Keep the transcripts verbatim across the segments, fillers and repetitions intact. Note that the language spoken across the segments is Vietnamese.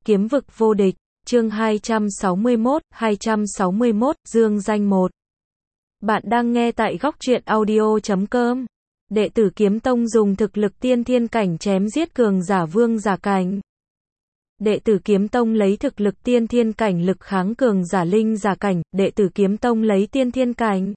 Kiếm vực vô địch, chương hai trăm sáu mươi mốt, hai trăm sáu mươi mốt, dương danh một. Bạn đang nghe tại góc truyện audio chấm com. Đệ tử Kiếm Tông dùng thực lực tiên thiên cảnh chém giết cường giả vương giả cảnh. Đệ tử Kiếm Tông lấy thực lực tiên thiên cảnh lực kháng cường giả linh giả cảnh, đệ tử Kiếm Tông lấy tiên thiên cảnh.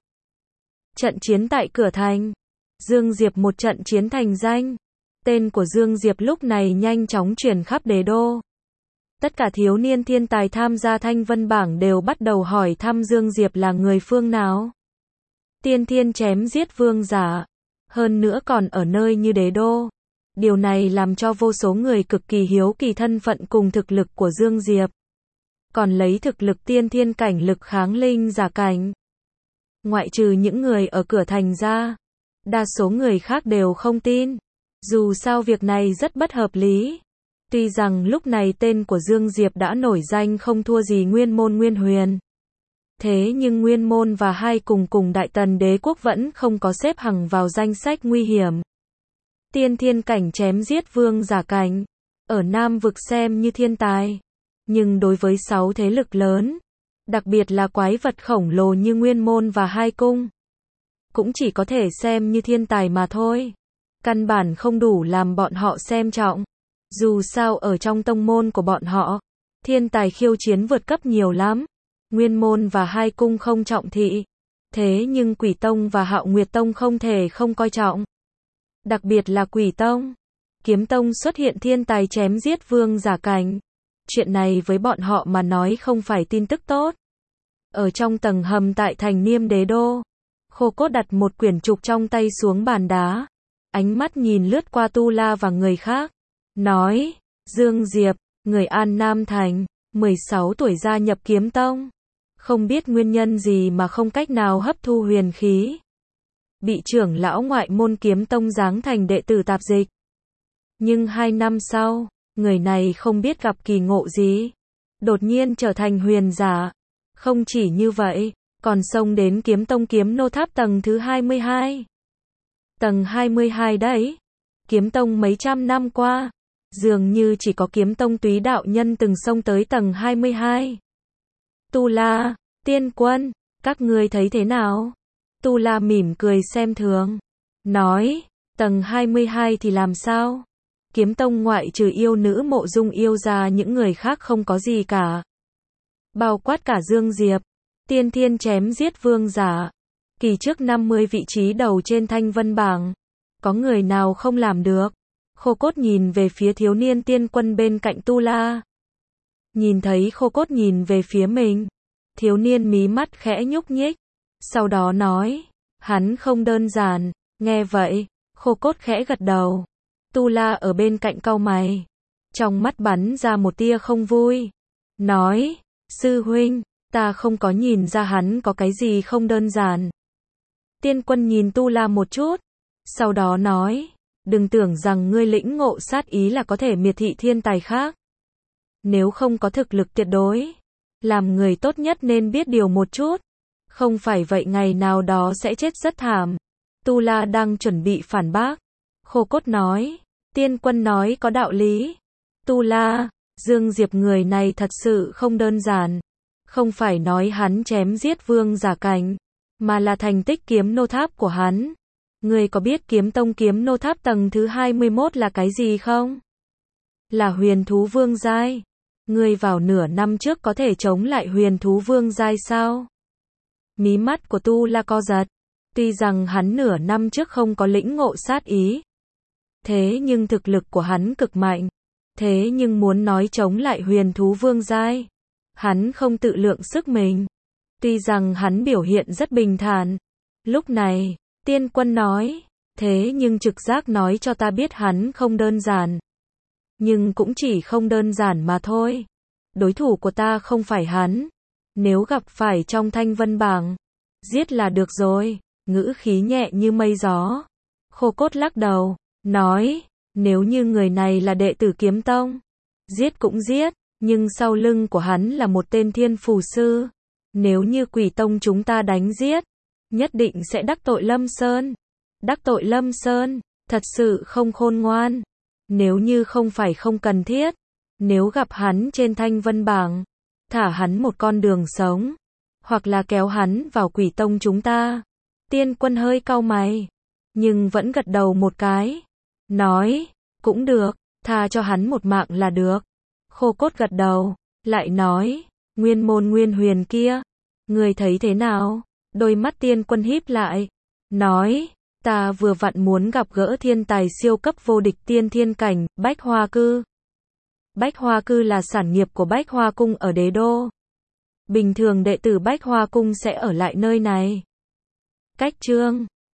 Trận chiến tại cửa thành. Dương Diệp một trận chiến thành danh. Tên của Dương Diệp lúc này nhanh chóng truyền khắp đế đô. Tất cả thiếu niên thiên tài tham gia Thanh Vân bảng đều bắt đầu hỏi thăm Dương Diệp là người phương nào. Tiên thiên chém giết vương giả. Hơn nữa còn ở nơi như đế đô. Điều này làm cho vô số người cực kỳ hiếu kỳ thân phận cùng thực lực của Dương Diệp. Còn lấy thực lực tiên thiên cảnh lực kháng linh giả cảnh. Ngoại trừ những người ở cửa thành ra, đa số người khác đều không tin. Dù sao việc này rất bất hợp lý. Tuy rằng lúc này tên của Dương Diệp đã nổi danh không thua gì Nguyên Môn Nguyên Huyền. Thế nhưng Nguyên Môn và hai cùng cùng Đại Tần Đế Quốc vẫn không có xếp hằng vào danh sách nguy hiểm. Tiên thiên cảnh chém giết vương giả cảnh. Ở Nam vực xem như thiên tài. Nhưng đối với sáu thế lực lớn, đặc biệt là quái vật khổng lồ như Nguyên Môn và hai cung, cũng chỉ có thể xem như thiên tài mà thôi. Căn bản không đủ làm bọn họ xem trọng. Dù sao ở trong tông môn của bọn họ, thiên tài khiêu chiến vượt cấp nhiều lắm. Nguyên Môn và hai cung không trọng thị. Thế nhưng Quỷ Tông và Hạo Nguyệt Tông không thể không coi trọng. Đặc biệt là Quỷ Tông. Kiếm Tông xuất hiện thiên tài chém giết vương giả cảnh. Chuyện này với bọn họ mà nói không phải tin tức tốt. Ở trong tầng hầm tại thành Niêm Đế Đô, Khô Cốt đặt một quyển trục trong tay xuống bàn đá. Ánh mắt nhìn lướt qua Tu La và người khác. Nói, Dương Diệp, người An Nam Thành, mười sáu tuổi gia nhập Kiếm Tông. Không biết nguyên nhân gì mà không cách nào hấp thu huyền khí. Bị trưởng lão ngoại môn Kiếm Tông giáng thành đệ tử tạp dịch. Nhưng hai năm sau, người này không biết gặp kỳ ngộ gì. Đột nhiên trở thành huyền giả. Không chỉ như vậy, còn xông đến Kiếm Tông Kiếm Nô Tháp tầng thứ hai mươi hai. Tầng hai mươi hai đấy. Kiếm Tông mấy trăm năm qua, dường như chỉ có Kiếm Tông Túy đạo nhân từng xông tới tầng hai mươi hai. Tu La, Tiên Quân, các ngươi thấy thế nào? Tu La mỉm cười xem thường. Nói, tầng hai mươi hai thì làm sao? Kiếm Tông ngoại trừ yêu nữ Mộ Dung yêu ra những người khác không có gì cả. Bao quát cả Dương Diệp. Tiên thiên chém giết vương giả. Kỳ trước năm mươi vị trí đầu trên Thanh Vân bảng. Có người nào không làm được? Khô Cốt nhìn về phía thiếu niên tiên quân bên cạnh Tu La. Nhìn thấy Khô Cốt nhìn về phía mình. Thiếu niên mí mắt khẽ nhúc nhích. Sau đó nói, hắn không đơn giản. Nghe vậy, Khô Cốt khẽ gật đầu. Tu La ở bên cạnh cau mày. Trong mắt bắn ra một tia không vui. Nói, sư huynh, ta không có nhìn ra hắn có cái gì không đơn giản. Tiên quân nhìn Tu La một chút. Sau đó nói, đừng tưởng rằng ngươi lĩnh ngộ sát ý là có thể miệt thị thiên tài khác. Nếu không có thực lực tuyệt đối, làm người tốt nhất nên biết điều một chút. Không phải vậy ngày nào đó sẽ chết rất thảm. Tu La đang chuẩn bị phản bác. Khô Cốt nói, tiên quân nói có đạo lý. Tu La, Dương Diệp người này thật sự không đơn giản. Không phải nói hắn chém giết vương giả cảnh, mà là thành tích kiếm nô tháp của hắn. Ngươi có biết Kiếm Tông Kiếm Nô Tháp tầng thứ hai mươi mốt là cái gì không? Là huyền thú vương giai. Ngươi vào nửa năm trước có thể chống lại huyền thú vương giai sao? Mí mắt của Tu La co giật. Tuy rằng hắn nửa năm trước không có lĩnh ngộ sát ý. Thế nhưng thực lực của hắn cực mạnh. Thế nhưng muốn nói chống lại huyền thú vương giai, hắn không tự lượng sức mình. Tuy rằng hắn biểu hiện rất bình thản. Lúc này, Tiên Quân nói, thế nhưng trực giác nói cho ta biết hắn không đơn giản. Nhưng cũng chỉ không đơn giản mà thôi. Đối thủ của ta không phải hắn. Nếu gặp phải trong Thanh Vân bảng, giết là được rồi. Ngữ khí nhẹ như mây gió. Khô Cốt lắc đầu, nói, nếu như người này là đệ tử Kiếm Tông, giết cũng giết, nhưng sau lưng của hắn là một tên thiên phù sư. Nếu như Quỷ Tông chúng ta đánh giết, nhất định sẽ đắc tội Lâm Sơn. Đắc tội Lâm Sơn, thật sự không khôn ngoan. Nếu như không phải không cần thiết, Nếu gặp hắn trên thanh vân bảng, thả hắn một con đường sống, hoặc là kéo hắn vào quỷ tông chúng ta. Tiên quân hơi cau mày, nhưng vẫn gật đầu một cái, nói, cũng được, tha cho hắn một mạng là được. Khô cốt gật đầu, lại nói, nguyên môn nguyên huyền kia, người thấy thế nào? Đôi mắt tiên quân híp lại, nói, ta vừa vặn muốn gặp gỡ thiên tài siêu cấp vô địch tiên thiên cảnh, Bách Hoa Cư. Bách Hoa Cư là sản nghiệp của Bách Hoa Cung ở đế đô. Bình thường đệ tử Bách Hoa Cung sẽ ở lại nơi này. Cách chương